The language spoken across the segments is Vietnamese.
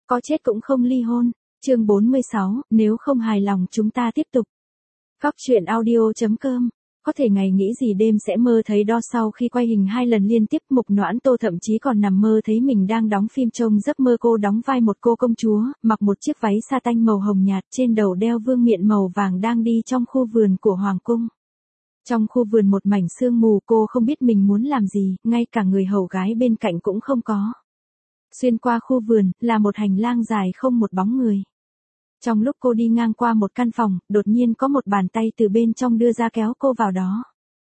có chết cũng không ly hôn. Chương 46, nếu không hài lòng chúng ta tiếp tục. Góc truyện audio.com. Có thể ngày nghĩ gì đêm sẽ mơ thấy đo. Sau khi quay hình 2 lần liên tiếp, Mục Noãn Tô thậm chí còn nằm mơ thấy mình đang đóng phim. Trong giấc mơ cô đóng vai một cô công chúa, mặc một chiếc váy sa tanh màu hồng nhạt, trên đầu đeo vương miện màu vàng, đang đi trong khu vườn của hoàng cung. Trong khu vườn một mảnh sương mù, cô không biết mình muốn làm gì, ngay cả người hầu gái bên cạnh cũng không có. Xuyên qua khu vườn, là một hành lang dài không một bóng người. Trong lúc cô đi ngang qua một căn phòng, đột nhiên có một bàn tay từ bên trong đưa ra kéo cô vào đó.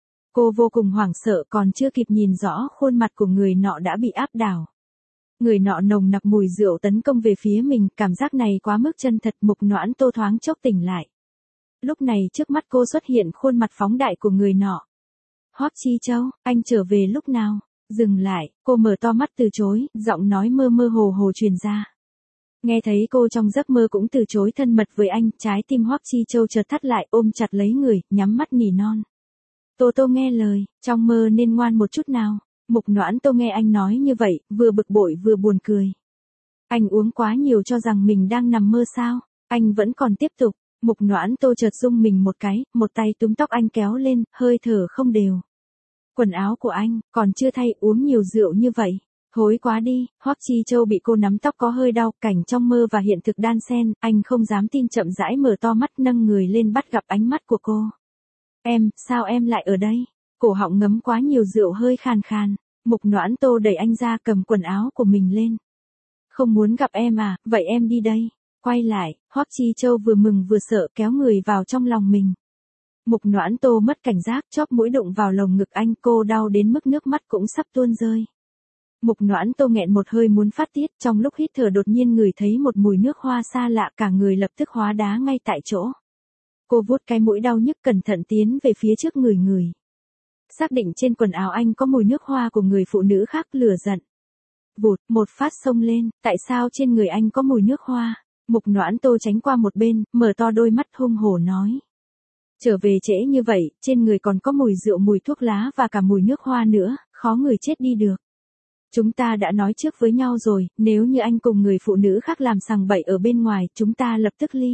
Cô vô cùng hoảng sợ, còn chưa kịp nhìn rõ khuôn mặt của người nọ đã bị áp đảo. Người nọ nồng nặc mùi rượu tấn công về phía mình, cảm giác này quá mức chân thật. Mục Noãn Tô thoáng chốc tỉnh lại. Lúc này trước mắt cô xuất hiện khuôn mặt phóng đại của người nọ. Hoắc Chi Châu, anh trở về lúc nào? Dừng lại, cô mở to mắt từ chối, giọng nói mơ mơ hồ hồ truyền ra. Nghe thấy cô trong giấc mơ cũng từ chối thân mật với anh, trái tim Hoắc Chi Châu chợt thắt lại, ôm chặt lấy người, nhắm mắt nỉ non. Tô Tô nghe lời, trong mơ nên ngoan một chút nào. Mục Noãn Tô nghe anh nói như vậy, vừa bực bội vừa buồn cười. Anh uống quá nhiều cho rằng mình đang nằm mơ sao? Anh vẫn còn tiếp tục. Mục Noãn Tô chợt rung mình một cái, một tay túm tóc anh kéo lên, hơi thở không đều. Quần áo của anh, còn chưa thay, uống nhiều rượu như vậy. Thối quá đi. Hoắc Chi Châu bị cô nắm tóc có hơi đau, cảnh trong mơ và hiện thực đan xen, anh không dám tin, chậm rãi mở to mắt, nâng người lên bắt gặp ánh mắt của cô. Em, sao em lại ở đây? Cổ họng ngấm quá nhiều rượu hơi khàn khàn. Mục Noãn Tô đẩy anh ra, cầm quần áo của mình lên. Không muốn gặp em à, vậy em đi đây. Quay lại, Hoắc Chi Châu vừa mừng vừa sợ, kéo người vào trong lòng mình. Mục Noãn Tô mất cảnh giác, chóp mũi đụng vào lồng ngực anh, cô đau đến mức nước mắt cũng sắp tuôn rơi. Mục Noãn Tô nghẹn một hơi muốn phát tiết, trong lúc hít thở đột nhiên ngửi thấy một mùi nước hoa xa lạ, cả người lập tức hóa đá ngay tại chỗ. Cô vuốt cái mũi đau nhức, cẩn thận tiến về phía trước người. Xác định trên quần áo anh có mùi nước hoa của người phụ nữ khác, lửa giận. Vụt, một phát xông lên, tại sao trên người anh có mùi nước hoa? Mục Noãn Tô tránh qua một bên, mở to đôi mắt hung hổ nói. Trở về trễ như vậy, trên người còn có mùi rượu, mùi thuốc lá và cả mùi nước hoa nữa, khó người chết đi được. Chúng ta đã nói trước với nhau rồi, nếu như anh cùng người phụ nữ khác làm sằng bậy ở bên ngoài, chúng ta lập tức ly.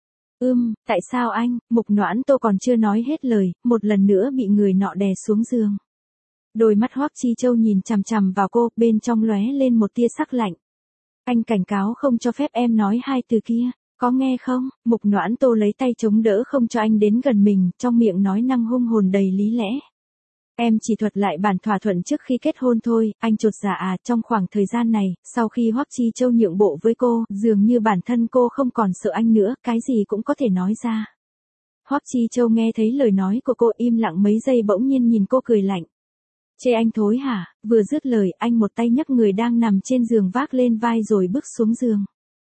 Tại sao anh? Mục Noãn Tô còn chưa nói hết lời, một lần nữa bị người nọ đè xuống giường. Đôi mắt Hoắc Chi Châu nhìn chằm chằm vào cô, bên trong lóe lên một tia sắc lạnh. Anh cảnh cáo không cho phép em nói 2 từ kia, có nghe không? Mục Noãn Tô lấy tay chống đỡ không cho anh đến gần mình, trong miệng nói năng hung hồn đầy lý lẽ. Em chỉ thuật lại bản thỏa thuận trước khi kết hôn thôi, anh chột dạ à. Trong khoảng thời gian này, sau khi Hoắc Chi Châu nhượng bộ với cô, dường như bản thân cô không còn sợ anh nữa, cái gì cũng có thể nói ra. Hoắc Chi Châu nghe thấy lời nói của cô, im lặng mấy giây, bỗng nhiên nhìn cô cười lạnh. Chê anh thối hả? Vừa dứt lời, anh một tay nhấc người đang nằm trên giường vác lên vai rồi bước xuống giường.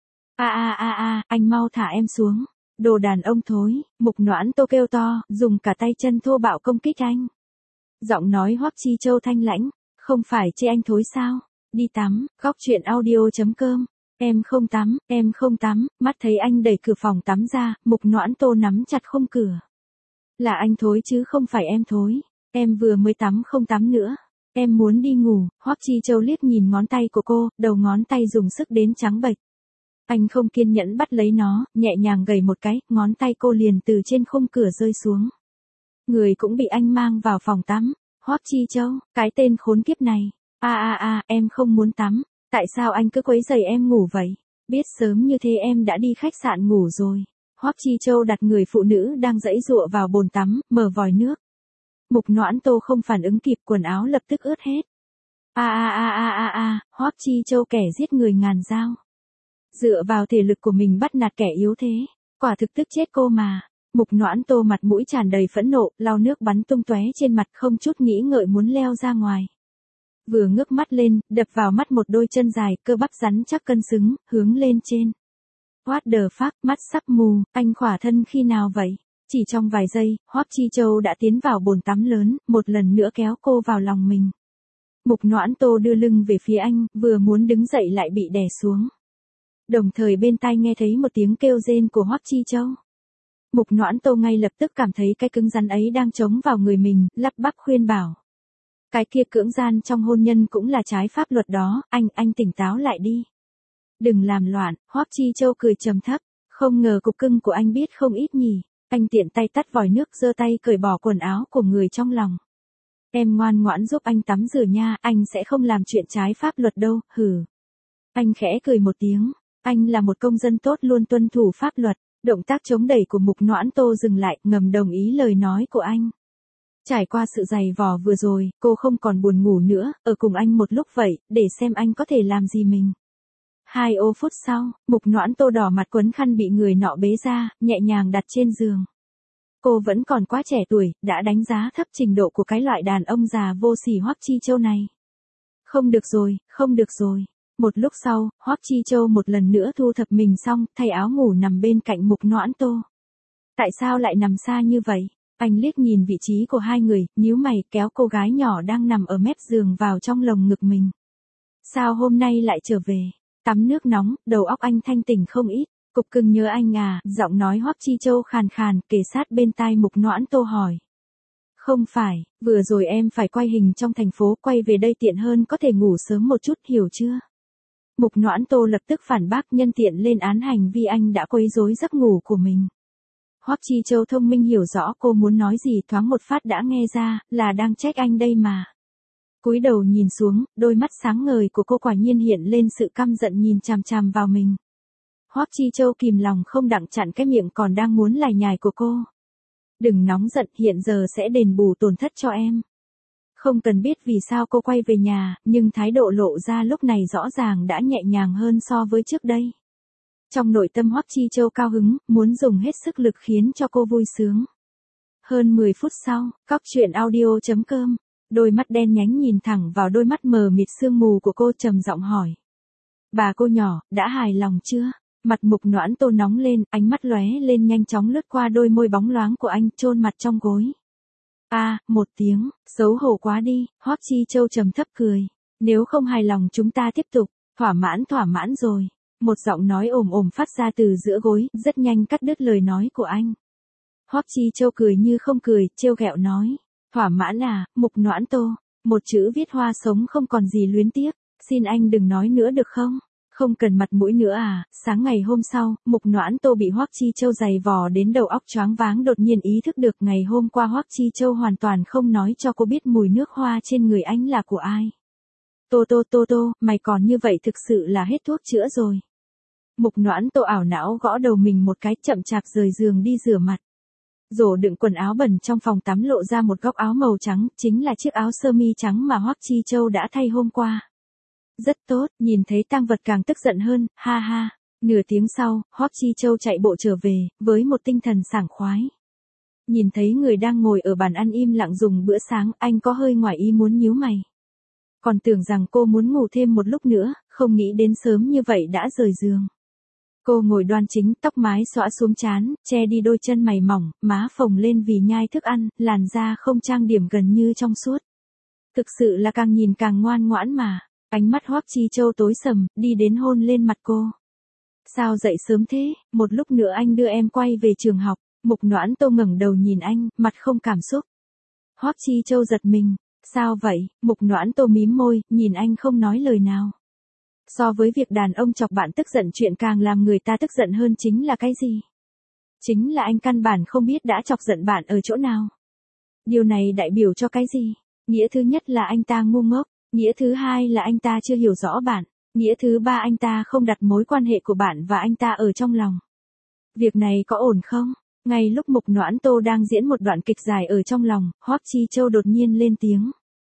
Anh mau thả em xuống. Đồ đàn ông thối. Mục Noãn Tô kêu to, dùng cả tay chân thô bạo công kích anh. Giọng nói Hoắc Chi Châu thanh lãnh, không phải chê anh thối sao? Đi tắm. Góc truyện audio.com. Em không tắm. Mắt thấy anh đẩy cửa phòng tắm ra, Mục Noãn Tô nắm chặt khung cửa. Là anh thối chứ không phải em thối. Em vừa mới tắm, không tắm nữa. Em muốn đi ngủ. Hoắc Chi Châu liếc nhìn ngón tay của cô, đầu ngón tay dùng sức đến trắng bệch. Anh không kiên nhẫn bắt lấy nó, nhẹ nhàng gẩy một cái, ngón tay cô liền từ trên khung cửa rơi xuống. Người cũng bị anh mang vào phòng tắm. Hoắc Chi Châu, cái tên khốn kiếp này. Em không muốn tắm. Tại sao anh cứ quấy rầy em ngủ vậy? Biết sớm như thế em đã đi khách sạn ngủ rồi. Hoắc Chi Châu đặt người phụ nữ đang giãy giụa vào bồn tắm, mở vòi nước. Mục Noãn Tô không phản ứng kịp, quần áo lập tức ướt hết. Hoắc Chi Châu kẻ giết người ngàn dao. Dựa vào thể lực của mình bắt nạt kẻ yếu thế, quả thực tức chết cô mà. Mục Noãn Tô mặt mũi tràn đầy phẫn nộ, lau nước bắn tung tóe trên mặt, không chút nghĩ ngợi muốn leo ra ngoài. Vừa ngước mắt lên, đập vào mắt một đôi chân dài, cơ bắp rắn chắc cân xứng, hướng lên trên. What the fuck, mắt sắp mù, anh khỏa thân khi nào vậy? Chỉ trong vài giây, Hoắc Chi Châu đã tiến vào bồn tắm lớn, một lần nữa kéo cô vào lòng mình. Mục Noãn Tô đưa lưng về phía anh, vừa muốn đứng dậy lại bị đè xuống. Đồng thời bên tai nghe thấy một tiếng kêu rên của Hoắc Chi Châu. Mục Noãn Tô ngay lập tức cảm thấy cái cứng rắn ấy đang chống vào người mình, lắp bắp khuyên bảo. Cái kia cưỡng gian trong hôn nhân cũng là trái pháp luật đó, anh tỉnh táo lại đi. Đừng làm loạn, Hoắc Chi Châu cười trầm thấp. Không ngờ cục cưng của anh biết không ít nhỉ. Anh tiện tay tắt vòi nước, giơ tay cởi bỏ quần áo của người trong lòng. Em ngoan ngoãn giúp anh tắm rửa nha, anh sẽ không làm chuyện trái pháp luật đâu, hừ. Anh khẽ cười một tiếng, anh là một công dân tốt luôn tuân thủ pháp luật. Động tác chống đẩy của Mục Noãn Tô dừng lại, ngầm đồng ý lời nói của anh. Trải qua sự dày vò vừa rồi, cô không còn buồn ngủ nữa, ở cùng anh một lúc vậy, để xem anh có thể làm gì mình. 2 phút sau, Mục Noãn Tô đỏ mặt quấn khăn bị người nọ bế ra, nhẹ nhàng đặt trên giường. Cô vẫn còn quá trẻ tuổi, đã đánh giá thấp trình độ của cái loại đàn ông già vô sỉ Hoắc Chi Châu này. Không được rồi, không được rồi. Một lúc sau, Hoắc Chi Châu một lần nữa thu thập mình xong, thay áo ngủ nằm bên cạnh Mục Noãn Tô. Tại sao lại nằm xa như vậy? Anh liếc nhìn vị trí của hai người, nhíu mày, kéo cô gái nhỏ đang nằm ở mép giường vào trong lồng ngực mình. Sao hôm nay lại trở về? Tắm nước nóng, đầu óc anh thanh tỉnh không ít. Cục cưng nhớ anh à, giọng nói Hoắc Chi Châu khàn khàn, kề sát bên tai Mục Noãn Tô hỏi. Không phải, vừa rồi em phải quay hình trong thành phố, quay về đây tiện hơn, có thể ngủ sớm một chút, hiểu chưa? Mục Noãn Tô lập tức phản bác, nhân tiện lên án hành vi anh đã quấy rối giấc ngủ của mình. Hoắc Chi Châu thông minh hiểu rõ cô muốn nói gì, thoáng một phát đã nghe ra, là đang trách anh đây mà. Cúi đầu nhìn xuống, đôi mắt sáng ngời của cô quả nhiên hiện lên sự căm giận nhìn chằm chằm vào mình. Hoắc Chi Châu kìm lòng không đặng chặn cái miệng còn đang muốn lải nhải của cô. Đừng nóng giận, hiện giờ sẽ đền bù tổn thất cho em. Không cần biết vì sao cô quay về nhà, nhưng thái độ lộ ra lúc này rõ ràng đã nhẹ nhàng hơn so với trước đây. Trong nội tâm Hoắc Chi Châu cao hứng, muốn dùng hết sức lực khiến cho cô vui sướng. Hơn 10 phút sau, Cóc Truyện Audio.com, đôi mắt đen nhánh nhìn thẳng vào đôi mắt mờ mịt sương mù của cô, trầm giọng hỏi. Bà cô nhỏ, đã hài lòng chưa? Mặt Mục Noãn Tô nóng lên, ánh mắt lóe lên nhanh chóng lướt qua đôi môi bóng loáng của anh, chôn mặt trong gối. Một tiếng, xấu hổ quá đi, Hoắc Chi Châu trầm thấp cười. Nếu không hài lòng chúng ta tiếp tục, thỏa mãn rồi. Một giọng nói ồm ồm phát ra từ giữa gối, rất nhanh cắt đứt lời nói của anh. Hoắc Chi Châu cười như không cười, trêu ghẹo nói. Thỏa mãn à, Mục Noãn Tô, một chữ viết hoa sống không còn gì luyến tiếc, xin anh đừng nói nữa được không? Không cần mặt mũi nữa à? Sáng ngày hôm sau, Mục Noãn Tô bị Hoắc Chi Châu giày vò đến đầu óc choáng váng, đột nhiên ý thức được ngày hôm qua Hoắc Chi Châu hoàn toàn không nói cho cô biết mùi nước hoa trên người anh là của ai. Tô, mày còn như vậy thực sự là hết thuốc chữa rồi. Mục Noãn Tô ảo não gõ đầu mình một cái, chậm chạp rời giường đi rửa mặt. Rổ đựng quần áo bẩn trong phòng tắm lộ ra một góc áo màu trắng, chính là chiếc áo sơ mi trắng mà Hoắc Chi Châu đã thay hôm qua. Rất tốt, nhìn thấy tang vật càng tức giận hơn, ha ha. Nửa tiếng sau, Hoắc Chi Châu chạy bộ trở về, với một tinh thần sảng khoái. Nhìn thấy người đang ngồi ở bàn ăn im lặng dùng bữa sáng, anh có hơi ngoài ý muốn nhíu mày. Còn tưởng rằng cô muốn ngủ thêm một lúc nữa, không nghĩ đến sớm như vậy đã rời giường. Cô ngồi đoan chính, tóc mái xõa xuống trán, che đi đôi chân mày mỏng, má phồng lên vì nhai thức ăn, làn da không trang điểm gần như trong suốt. Thực sự là càng nhìn càng ngoan ngoãn mà. Ánh mắt Hoắc Chi Châu tối sầm, đi đến hôn lên mặt cô. Sao dậy sớm thế, một lúc nữa anh đưa em quay về trường học. Mục Noãn Tô ngẩng đầu nhìn anh, mặt không cảm xúc. Hoắc Chi Châu giật mình. Sao vậy? Mục Noãn Tô mím môi, nhìn anh không nói lời nào. So với việc đàn ông chọc bạn tức giận, chuyện càng làm người ta tức giận hơn chính là cái gì? Chính là anh căn bản không biết đã chọc giận bạn ở chỗ nào. Điều này đại biểu cho cái gì? Nghĩa thứ nhất là anh ta ngu ngốc. Nghĩa thứ hai là anh ta chưa hiểu rõ bạn. Nghĩa thứ ba anh ta không đặt mối quan hệ của bạn và anh ta ở trong lòng. Việc này có ổn không? Ngay lúc Mục Noãn Tô đang diễn một đoạn kịch dài ở trong lòng, Hoắc Chi Châu đột nhiên lên tiếng.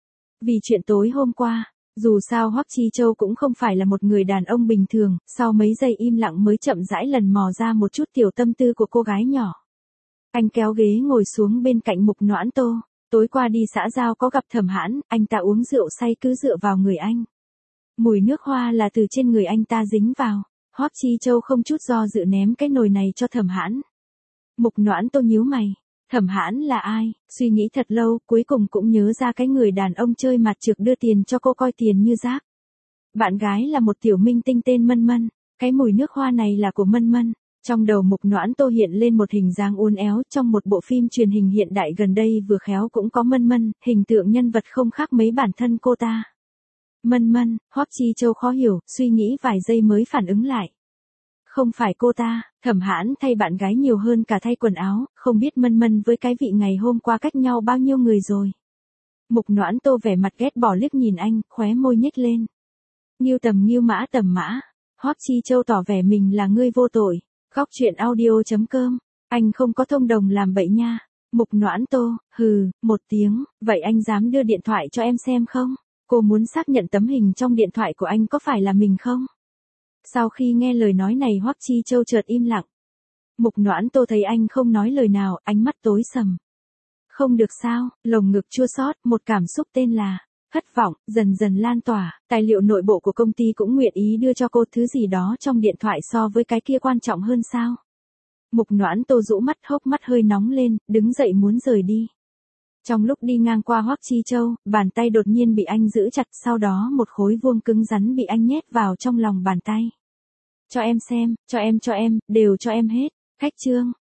Vì chuyện tối hôm qua, dù sao Hoắc Chi Châu cũng không phải là một người đàn ông bình thường, sau mấy giây im lặng mới chậm rãi lần mò ra một chút tiểu tâm tư của cô gái nhỏ. Anh kéo ghế ngồi xuống bên cạnh Mục Noãn Tô. Tối qua đi xã giao có gặp Thẩm Hãn, anh ta uống rượu say cứ dựa vào người anh. Mùi nước hoa là từ trên người anh ta dính vào. Hoắc Chi Châu không chút do dự ném cái nồi này cho Thẩm Hãn. Mục Noãn Tô nhíu mày. Thẩm Hãn là ai? Suy nghĩ thật lâu, cuối cùng cũng nhớ ra cái người đàn ông chơi mặt trược đưa tiền cho cô coi tiền như rác. Bạn gái là một tiểu minh tinh tên Mân Mân. Cái mùi nước hoa này là của Mân Mân. Trong đầu Mục Noãn Tô hiện lên một hình dáng uốn éo trong một bộ phim truyền hình hiện đại gần đây vừa khéo cũng có Mân Mân, hình tượng nhân vật không khác mấy bản thân cô ta. Mân Mân, Hoắc Chi Châu khó hiểu, suy nghĩ vài giây mới phản ứng lại. Không phải cô ta, Thẩm Hãn thay bạn gái nhiều hơn cả thay quần áo, không biết Mân Mân với cái vị ngày hôm qua cách nhau bao nhiêu người rồi. Mục Noãn Tô vẻ mặt ghét bỏ liếc nhìn anh, khóe môi nhếch lên. Nghiêu tầm mã, Hoắc Chi Châu tỏ vẻ mình là người vô tội. Góc truyện audio.com, anh không có thông đồng làm bậy nha. Mục Noãn Tô, hừ, một tiếng, vậy anh dám đưa điện thoại cho em xem không? Cô muốn xác nhận tấm hình trong điện thoại của anh có phải là mình không? Sau khi nghe lời nói này Hoắc Chi Châu chợt im lặng. Mục Noãn Tô thấy anh không nói lời nào, ánh mắt tối sầm. Không được sao, lồng ngực chua xót, một cảm xúc tên là thất vọng, dần dần lan tỏa, tài liệu nội bộ của công ty cũng nguyện ý đưa cho cô thứ gì đó trong điện thoại so với cái kia quan trọng hơn sao? Mục Noãn Tô rũ mắt, hốc mắt hơi nóng lên, đứng dậy muốn rời đi. Trong lúc đi ngang qua Hoắc Chi Châu, bàn tay đột nhiên bị anh giữ chặt, sau đó một khối vuông cứng rắn bị anh nhét vào trong lòng bàn tay. Cho em xem, cho em, đều cho em hết. Khách trương,